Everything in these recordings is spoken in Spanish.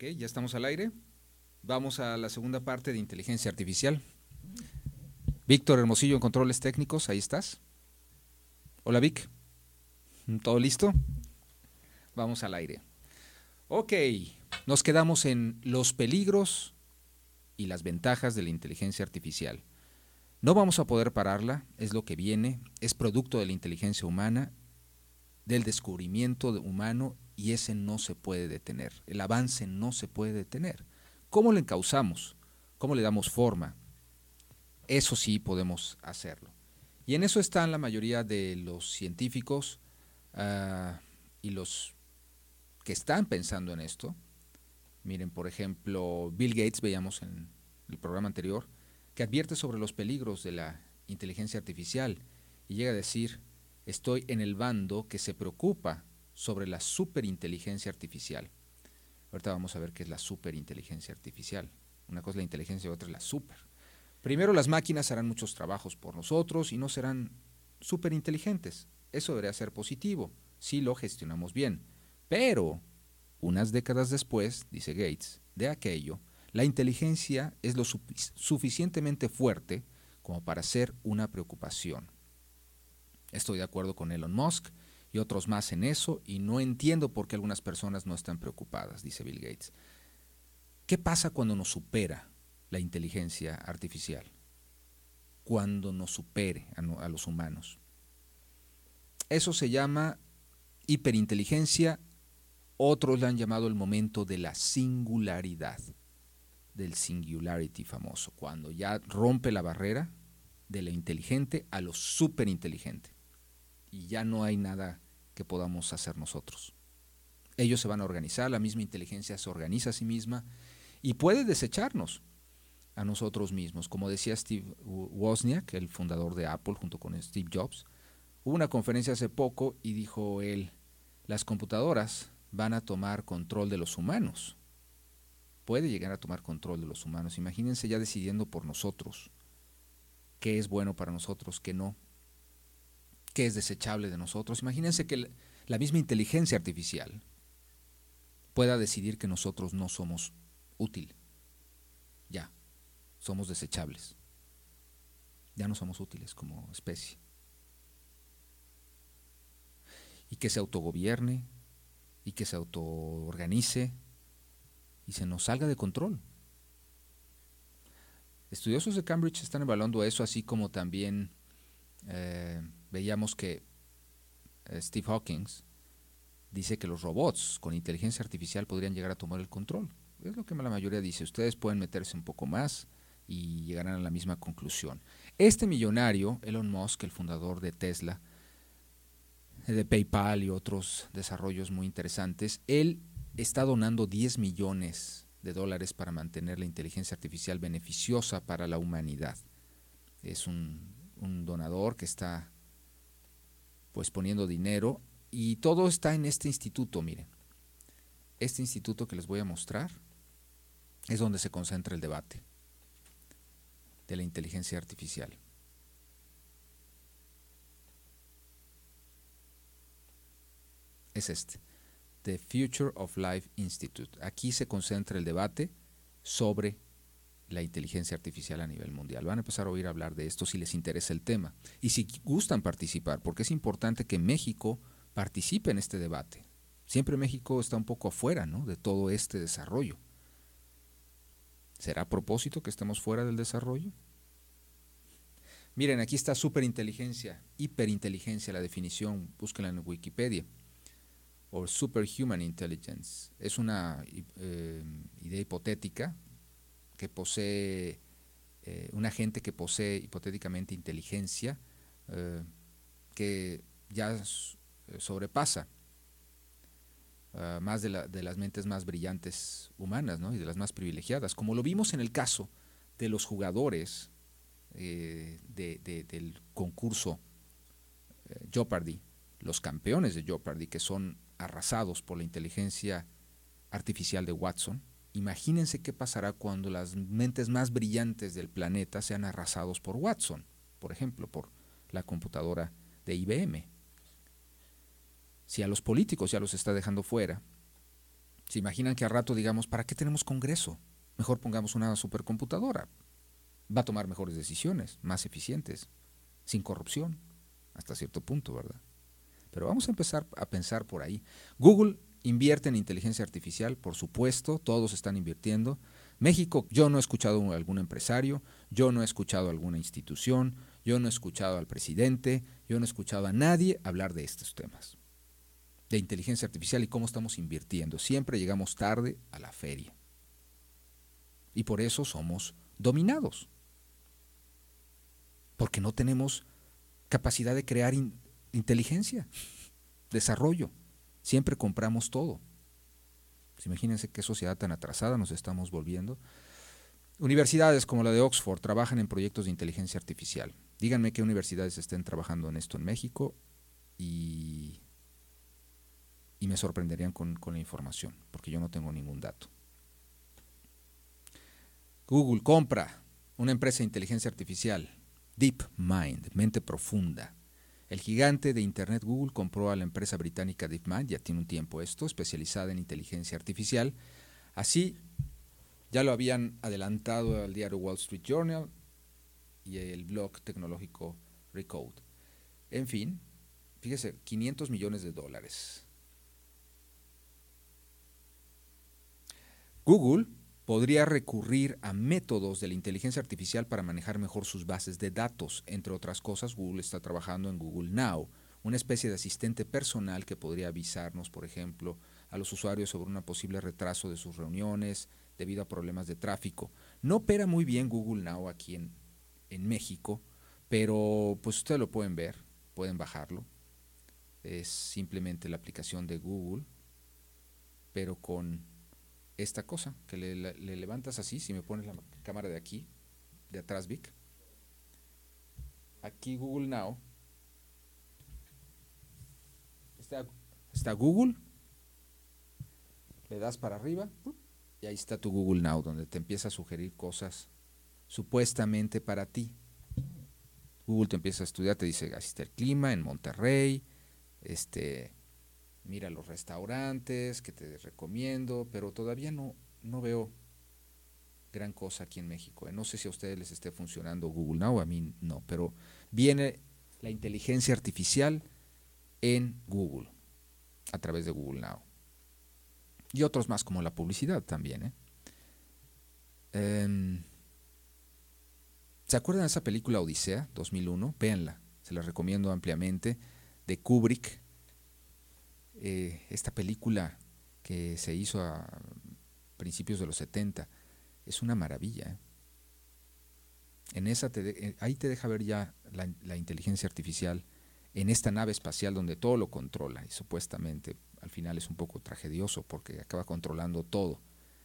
Ok, ya estamos al aire. Vamos a la segunda parte de inteligencia artificial. Víctor Hermosillo en controles técnicos, ahí estás. Hola Vic, ¿todo listo? Vamos al aire. Ok, nos quedamos en los peligros y las ventajas de la inteligencia artificial. No vamos a poder pararla, es lo que viene, es producto de la inteligencia humana, del descubrimiento humano, y ese no se puede detener. El avance no se puede detener. ¿Cómo lo encauzamos? ¿Cómo le damos forma? Eso sí podemos hacerlo. Y en eso están la mayoría de los científicos y los que están pensando en esto. Miren, por ejemplo, Bill Gates, veíamos en el programa anterior, que advierte sobre los peligros de la inteligencia artificial y llega a decir, estoy en el bando que se preocupa sobre la superinteligencia artificial. Ahorita vamos a ver qué es la superinteligencia artificial. Una cosa es la inteligencia y otra es la super. Primero, las máquinas harán muchos trabajos por nosotros y no serán superinteligentes. Eso debería ser positivo, si lo gestionamos bien. Pero, unas décadas después, dice Gates, de aquello, la inteligencia es lo suficientemente fuerte como para ser una preocupación. Estoy de acuerdo con Elon Musk y otros más en eso, y no entiendo por qué algunas personas no están preocupadas, dice Bill Gates. ¿Qué pasa cuando nos supera la inteligencia artificial? Cuando nos supere a los humanos. Eso se llama hiperinteligencia, otros le han llamado el momento de la singularidad, del singularity famoso, cuando ya rompe la barrera de lo inteligente a lo superinteligente y ya no hay nada que podamos hacer nosotros. Ellos se van a organizar, la misma inteligencia se organiza a sí misma y puede desecharnos a nosotros mismos. Como decía Steve Wozniak, el fundador de Apple, junto con Steve Jobs, hubo una conferencia hace poco y dijo él, las computadoras van a tomar control de los humanos. Puede llegar a tomar control de los humanos. Imagínense ya decidiendo por nosotros qué es bueno para nosotros, qué no, qué es desechable de nosotros. Imagínense que la misma inteligencia artificial pueda decidir que nosotros no somos útil. Ya, somos desechables. Ya no somos útiles como especie. Y que se autogobierne y que se autoorganice y se nos salga de control. Estudiosos de Cambridge están evaluando eso, así como también veíamos que Steve Hawking dice que los robots con inteligencia artificial podrían llegar a tomar el control. Es lo que la mayoría dice. Ustedes pueden meterse un poco más y llegarán a la misma conclusión. Este millonario, Elon Musk, el fundador de Tesla, de PayPal y otros desarrollos muy interesantes, él está donando 10 millones de dólares para mantener la inteligencia artificial beneficiosa para la humanidad. Es un donador que está pues poniendo dinero y todo está en este instituto, miren. Este instituto que les voy a mostrar es donde se concentra el debate de la inteligencia artificial. Es este, The Future of Life Institute. Aquí se concentra el debate sobre la inteligencia artificial a nivel mundial. Van a empezar a oír hablar de esto si les interesa el tema. Y si gustan participar, porque es importante que México participe en este debate. Siempre México está un poco afuera, ¿no?, de todo este desarrollo. ¿Será a propósito que estemos fuera del desarrollo? Miren, aquí está superinteligencia, hiperinteligencia, la definición, búsquenla en Wikipedia. O superhuman intelligence. Es una idea hipotética que posee un agente que posee hipotéticamente inteligencia que ya sobrepasa más de las mentes más brillantes humanas, ¿no?, y de las más privilegiadas, como lo vimos en el caso de los jugadores del concurso Jeopardy, los campeones de Jeopardy, que son arrasados por la inteligencia artificial de Watson. Imagínense qué pasará cuando las mentes más brillantes del planeta sean arrasados por Watson, por ejemplo, por la computadora de IBM. Si a los políticos ya los está dejando fuera, ¿Se imaginan que al rato digamos, ¿para qué tenemos Congreso? Mejor pongamos una supercomputadora. Va a tomar mejores decisiones, más eficientes, sin corrupción, hasta cierto punto, ¿verdad? Pero vamos a empezar a pensar por ahí. Google invierte en inteligencia artificial, por supuesto, todos están invirtiendo. México, yo no he escuchado a algún empresario, yo no he escuchado a alguna institución, yo no he escuchado al presidente, yo no he escuchado a nadie hablar de estos temas, de inteligencia artificial y cómo estamos invirtiendo. Siempre llegamos tarde a la feria. Y por eso somos dominados. Porque no tenemos capacidad de crear inteligencia, desarrollo. Siempre compramos todo. Pues imagínense qué sociedad tan atrasada nos estamos volviendo. Universidades como la de Oxford trabajan en proyectos de inteligencia artificial. Díganme qué universidades estén trabajando en esto en México y me sorprenderían con la información, porque yo no tengo ningún dato. Google compra una empresa de inteligencia artificial, DeepMind, mente profunda. El gigante de Internet Google compró a la empresa británica DeepMind, ya tiene un tiempo esto, especializada en inteligencia artificial. Así ya lo habían adelantado al diario Wall Street Journal y el blog tecnológico Recode. En fin, fíjese, $500 millones. Google podría recurrir a métodos de la inteligencia artificial para manejar mejor sus bases de datos. Entre otras cosas, Google está trabajando en Google Now, una especie de asistente personal que podría avisarnos, por ejemplo, a los usuarios sobre un posible retraso de sus reuniones debido a problemas de tráfico. No opera muy bien Google Now aquí en México, pero pues ustedes lo pueden ver, pueden bajarlo. Es simplemente la aplicación de Google, pero con esta cosa que le levantas así. Si me pones la cámara de aquí, de atrás, Vic, aquí Google Now, está Google, le das para arriba y ahí está tu Google Now, donde te empieza a sugerir cosas supuestamente para ti. Google te empieza a estudiar, te dice, así está el clima en Monterrey, mira los restaurantes que te recomiendo, pero todavía no veo gran cosa aquí en México. No sé si a ustedes les esté funcionando Google Now, a mí no, pero viene la inteligencia artificial en Google, a través de Google Now. Y otros más como la publicidad también. ¿Se acuerdan de esa película Odisea 2001? Véanla, se la recomiendo ampliamente, de Kubrick. Esta película que se hizo a principios de los 70 es una maravilla. En esa ahí te deja ver ya la inteligencia artificial en esta nave espacial donde todo lo controla y supuestamente al final es un poco tragedioso porque acaba controlando todo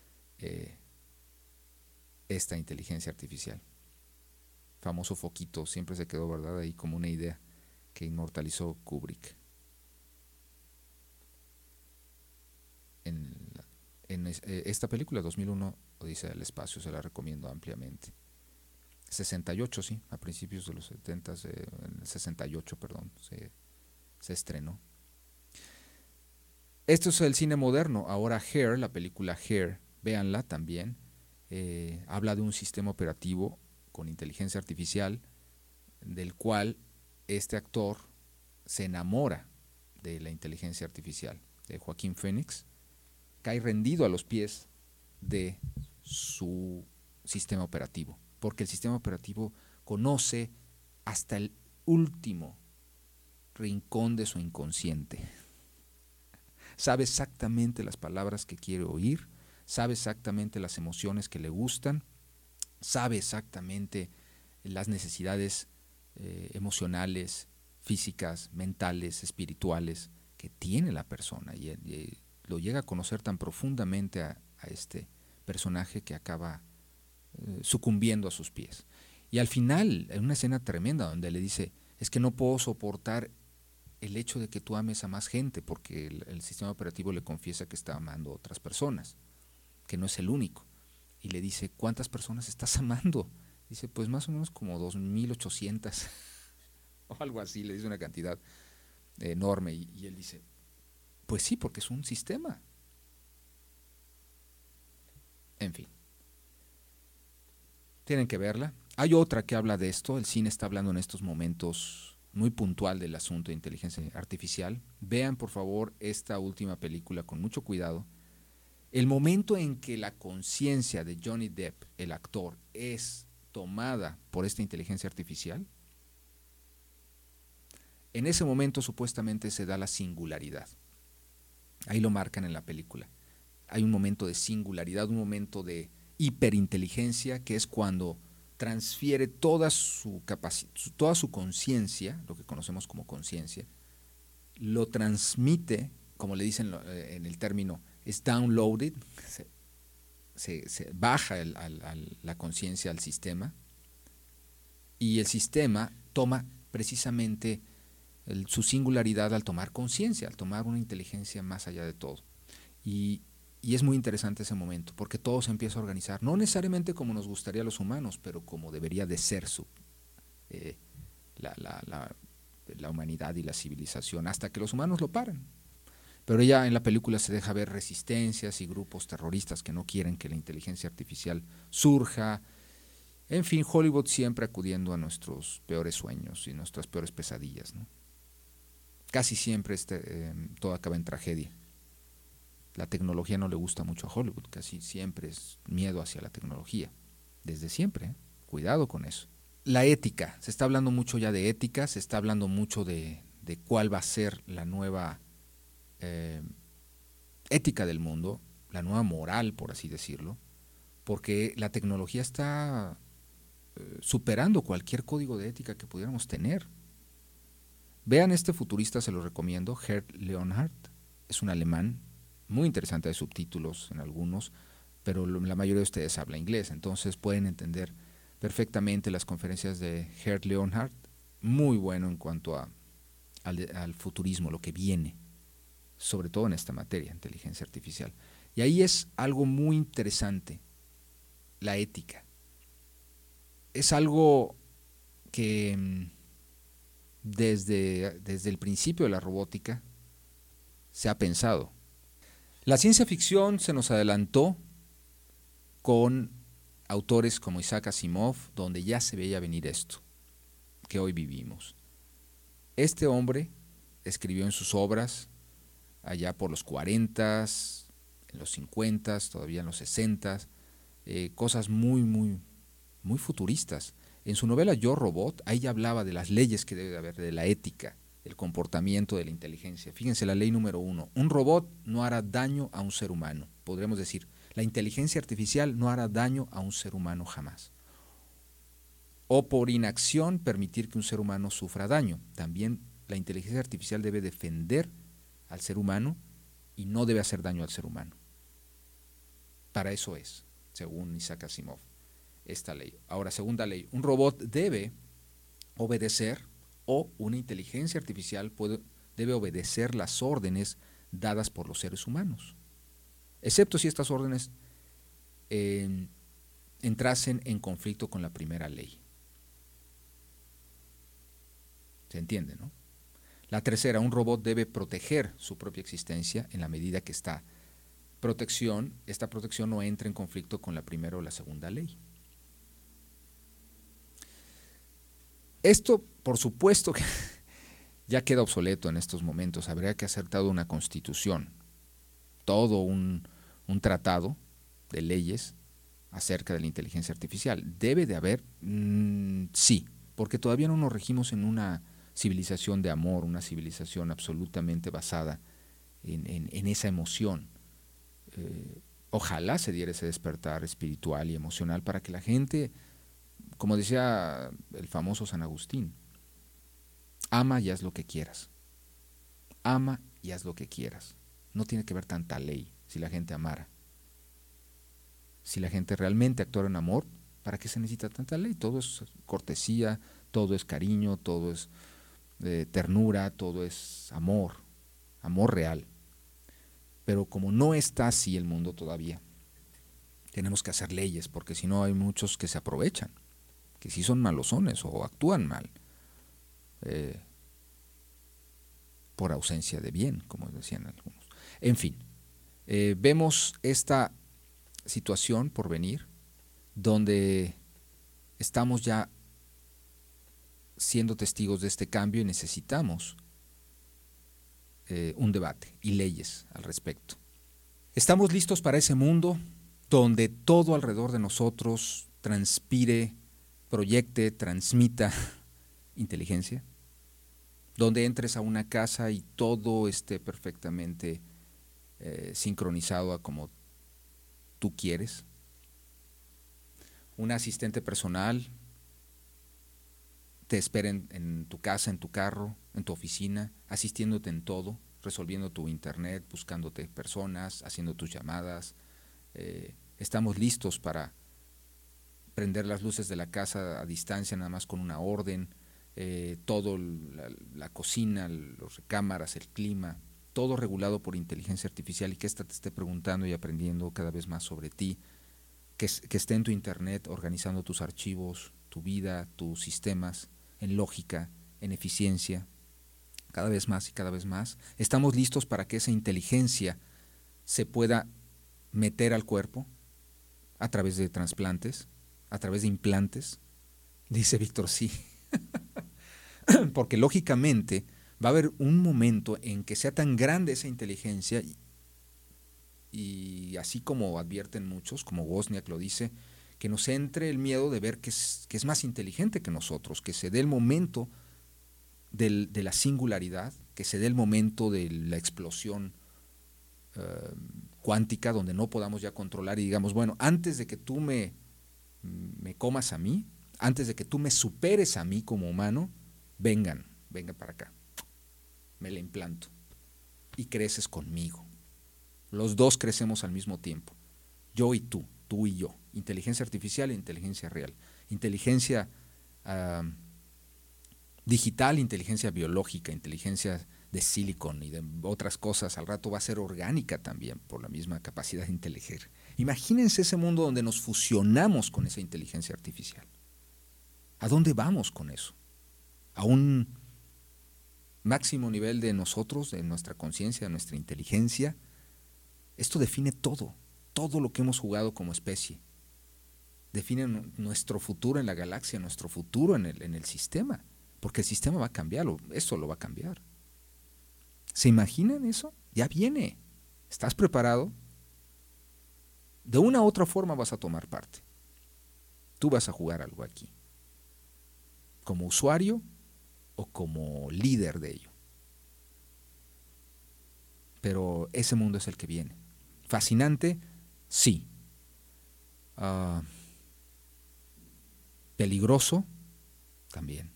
esta inteligencia artificial. Famoso foquito, siempre se quedó, ¿verdad?, ahí como una idea que inmortalizó Kubrick. En esta película 2001, Odisea del Espacio, se la recomiendo ampliamente. 68, sí, a principios de los 70, en el 68, perdón, se estrenó. Esto es el cine moderno. Ahora Her, la película Her, véanla también, habla de un sistema operativo con inteligencia artificial del cual este actor se enamora de la inteligencia artificial, de Joaquín Phoenix, cae rendido a los pies de su sistema operativo, porque el sistema operativo conoce hasta el último rincón de su inconsciente. Sabe exactamente las palabras que quiere oír, sabe exactamente las emociones que le gustan, sabe exactamente las necesidades emocionales, físicas, mentales, espirituales que tiene la persona y lo llega a conocer tan profundamente a este personaje que acaba sucumbiendo a sus pies. Y al final, en una escena tremenda donde le dice, es que no puedo soportar el hecho de que tú ames a más gente, porque el sistema operativo le confiesa que está amando a otras personas, que no es el único. Y le dice, ¿cuántas personas estás amando? Dice, pues más o menos como 2.800 o algo así, le dice una cantidad enorme. Y él dice, pues sí, porque es un sistema. En fin, tienen que verla. Hay otra que habla de esto, el cine está hablando en estos momentos muy puntual del asunto de inteligencia artificial. Vean por favor esta última película con mucho cuidado. El momento en que la conciencia de Johnny Depp, el actor, es tomada por esta inteligencia artificial, en ese momento supuestamente se da la singularidad. Ahí lo marcan en la película. Hay un momento de singularidad, un momento de hiperinteligencia, que es cuando transfiere toda su toda su conciencia, lo que conocemos como conciencia, lo transmite, como le dicen en el término, es downloaded, se baja la conciencia al sistema, y el sistema toma precisamente su singularidad al tomar conciencia, al tomar una inteligencia más allá de todo. Y es muy interesante ese momento, porque todo se empieza a organizar, no necesariamente como nos gustaría a los humanos, pero como debería de ser la humanidad y la civilización, hasta que los humanos lo paran. Pero ya en la película se deja ver resistencias y grupos terroristas que no quieren que la inteligencia artificial surja. En fin, Hollywood siempre acudiendo a nuestros peores sueños y nuestras peores pesadillas, ¿no? Casi siempre todo acaba en tragedia. La tecnología no le gusta mucho a Hollywood, casi siempre es miedo hacia la tecnología, desde siempre, ¿eh? Cuidado con eso. La ética, se está hablando mucho ya de ética, se está hablando mucho de cuál va a ser la nueva ética del mundo, la nueva moral, por así decirlo, porque la tecnología está superando cualquier código de ética que pudiéramos tener. Vean este futurista, se lo recomiendo, Gerd Leonhardt, es un alemán, muy interesante, hay subtítulos en algunos, pero la mayoría de ustedes habla inglés, entonces pueden entender perfectamente las conferencias de Gerd Leonhardt, muy bueno en cuanto al futurismo, lo que viene, sobre todo en esta materia, inteligencia artificial. Y ahí es algo muy interesante, la ética. Es algo que desde el principio de la robótica se ha pensado. La ciencia ficción se nos adelantó con autores como Isaac Asimov, donde ya se veía venir esto que hoy vivimos. Este hombre escribió en sus obras allá por los 40, en los 50, todavía en los 60, cosas muy futuristas. En su novela Yo, Robot, ahí ya hablaba de las leyes que debe haber, de la ética, el comportamiento de la inteligencia. Fíjense la ley número 1, un robot no hará daño a un ser humano. Podremos decir, la inteligencia artificial no hará daño a un ser humano jamás. O por inacción permitir que un ser humano sufra daño. También la inteligencia artificial debe defender al ser humano y no debe hacer daño al ser humano. Para eso es, según Isaac Asimov, esta ley. Ahora, segunda ley, un robot debe obedecer, o una inteligencia artificial debe obedecer las órdenes dadas por los seres humanos, excepto si estas órdenes entrasen en conflicto con la primera ley. ¿Se entiende, no? La tercera, un robot debe proteger su propia existencia en la medida que esta protección no entre en conflicto con la primera o la segunda ley. Esto, por supuesto, que ya queda obsoleto en estos momentos. Habría que hacer toda una constitución, todo un tratado de leyes acerca de la inteligencia artificial. Debe de haber, sí, porque todavía no nos regimos en una civilización de amor, una civilización absolutamente basada en esa emoción. Ojalá se diera ese despertar espiritual y emocional para que la gente, como decía el famoso San Agustín, ama y haz lo que quieras. Ama y haz lo que quieras. No tiene que ver tanta ley si la gente amara. Si la gente realmente actuara en amor, ¿para qué se necesita tanta ley? Todo es cortesía, todo es cariño, todo es ternura, todo es amor, amor real. Pero como no está así el mundo todavía, tenemos que hacer leyes, porque si no hay muchos que se aprovechan, que sí son malosones o actúan mal, por ausencia de bien, como decían algunos. En fin, vemos esta situación por venir donde estamos ya siendo testigos de este cambio y necesitamos un debate y leyes al respecto. ¿Estamos listos para ese mundo donde todo alrededor de nosotros transpire, proyecte, transmita inteligencia? Donde entres a una casa y todo esté perfectamente sincronizado a como tú quieres. Un asistente personal te espera en tu casa, en tu carro, en tu oficina, asistiéndote en todo, resolviendo tu internet, buscándote personas, haciendo tus llamadas. Estamos listos para prender las luces de la casa a distancia, nada más con una orden, todo, la cocina, las recámaras, el clima, todo regulado por inteligencia artificial, y que ésta te esté preguntando y aprendiendo cada vez más sobre ti, que esté en tu internet organizando tus archivos, tu vida, tus sistemas, en lógica, en eficiencia, cada vez más y cada vez más. Estamos listos para que esa inteligencia se pueda meter al cuerpo a través de trasplantes, a través de implantes. Dice Víctor, sí. Porque lógicamente va a haber un momento en que sea tan grande esa inteligencia y así como advierten muchos, como Wozniak lo dice, que nos entre el miedo de ver que es más inteligente que nosotros, que se dé el momento de la singularidad, que se dé el momento de la explosión cuántica, donde no podamos ya controlar y digamos, bueno, antes de que tú me comas a mí, antes de que tú me superes a mí como humano, vengan para acá, me la implanto y creces conmigo. Los dos crecemos al mismo tiempo, yo y tú y yo, inteligencia artificial e inteligencia real, inteligencia digital, inteligencia biológica, inteligencia de silicon y de otras cosas. Al rato va a ser orgánica también por la misma capacidad de inteligir. Imagínense ese mundo donde nos fusionamos con esa inteligencia artificial. ¿A dónde vamos con eso? ¿A un máximo nivel de nosotros, de nuestra conciencia, de nuestra inteligencia? Esto define todo lo que hemos jugado como especie. Define nuestro futuro en la galaxia, nuestro futuro en el sistema, porque el sistema va a cambiar, esto lo va a cambiar. ¿Se imaginan eso? Ya viene. ¿Estás preparado? De una u otra forma vas a tomar parte. Tú vas a jugar algo aquí, como usuario o como líder de ello. Pero ese mundo es el que viene. Fascinante, sí. Peligroso, también.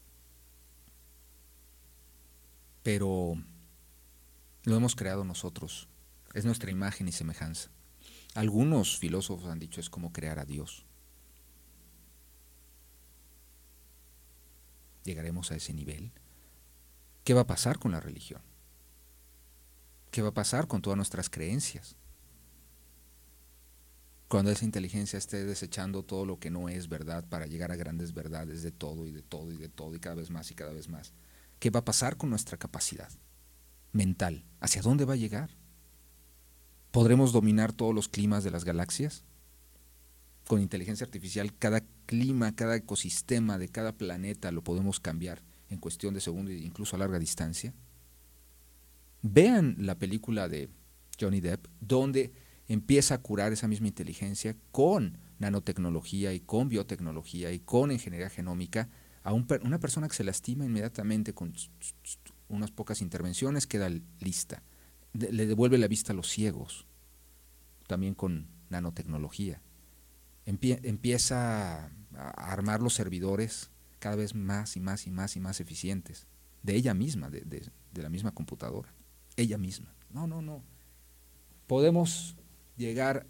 Pero lo hemos creado nosotros. Es nuestra imagen y semejanza. Algunos filósofos han dicho es como crear a Dios. ¿Llegaremos a ese nivel? ¿Qué va a pasar con la religión? ¿Qué va a pasar con todas nuestras creencias? Cuando esa inteligencia esté desechando todo lo que no es verdad para llegar a grandes verdades de todo y de todo y de todo y cada vez más y cada vez más. ¿Qué va a pasar con nuestra capacidad mental? ¿Hacia dónde va a llegar? ¿Podremos dominar todos los climas de las galaxias? Con inteligencia artificial, cada clima, cada ecosistema de cada planeta lo podemos cambiar en cuestión de segundos e incluso a larga distancia. Vean la película de Johnny Depp, donde empieza a curar esa misma inteligencia con nanotecnología y con biotecnología y con ingeniería genómica a una persona que se lastima inmediatamente con unas pocas intervenciones, queda lista. Le devuelve la vista a los ciegos, también con nanotecnología. Empieza a armar los servidores cada vez más y más y más y más eficientes, de ella misma, de la misma computadora, ella misma. No. Podemos llegar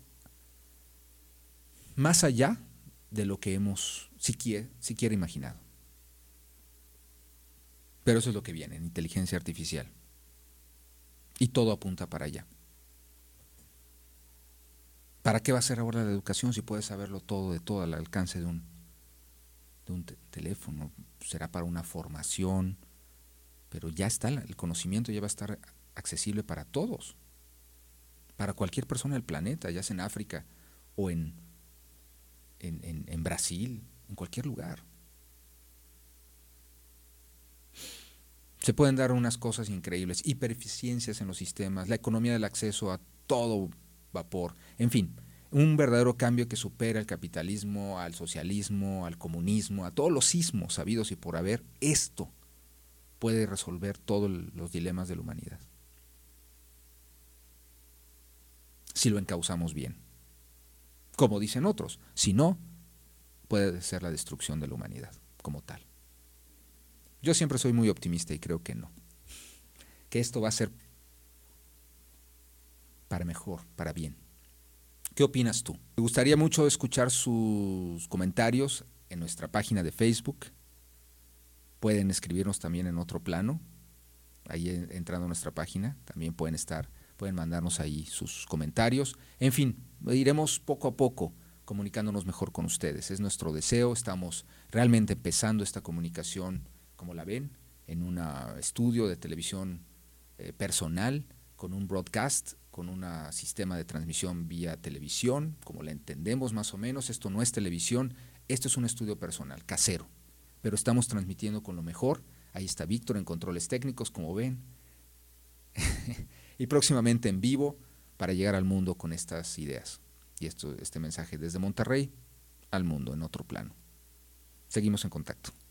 más allá de lo que hemos siquiera imaginado. Pero eso es lo que viene en inteligencia artificial. Y todo apunta para allá. ¿Para qué va a ser ahora la educación si puedes saberlo todo de todo al alcance de un teléfono? Será para una formación, pero ya está, el conocimiento ya va a estar accesible para todos, para cualquier persona del planeta, ya sea en África o en Brasil, en cualquier lugar. Se pueden dar unas cosas increíbles, hipereficiencias en los sistemas, la economía del acceso a todo vapor, en fin, un verdadero cambio que supera el capitalismo, al socialismo, al comunismo, a todos los sismos habidos y por haber. Esto puede resolver todos los dilemas de la humanidad, si lo encauzamos bien. Como dicen otros, si no, puede ser la destrucción de la humanidad como tal. Yo siempre soy muy optimista y creo que no, que esto va a ser para mejor, para bien. ¿Qué opinas tú? Me gustaría mucho escuchar sus comentarios en nuestra página de Facebook. Pueden escribirnos también en Otro Plano, ahí entrando a nuestra página, también pueden mandarnos ahí sus comentarios. En fin, iremos poco a poco comunicándonos mejor con ustedes. Es nuestro deseo, estamos realmente empezando esta comunicación, como la ven, en un estudio de televisión personal, con un broadcast, con un sistema de transmisión vía televisión, como la entendemos más o menos. Esto no es televisión, esto es un estudio personal, casero, pero estamos transmitiendo con lo mejor. Ahí está Víctor en controles técnicos, como ven, y próximamente en vivo para llegar al mundo con estas ideas y este mensaje desde Monterrey al mundo en Otro Plano. Seguimos en contacto.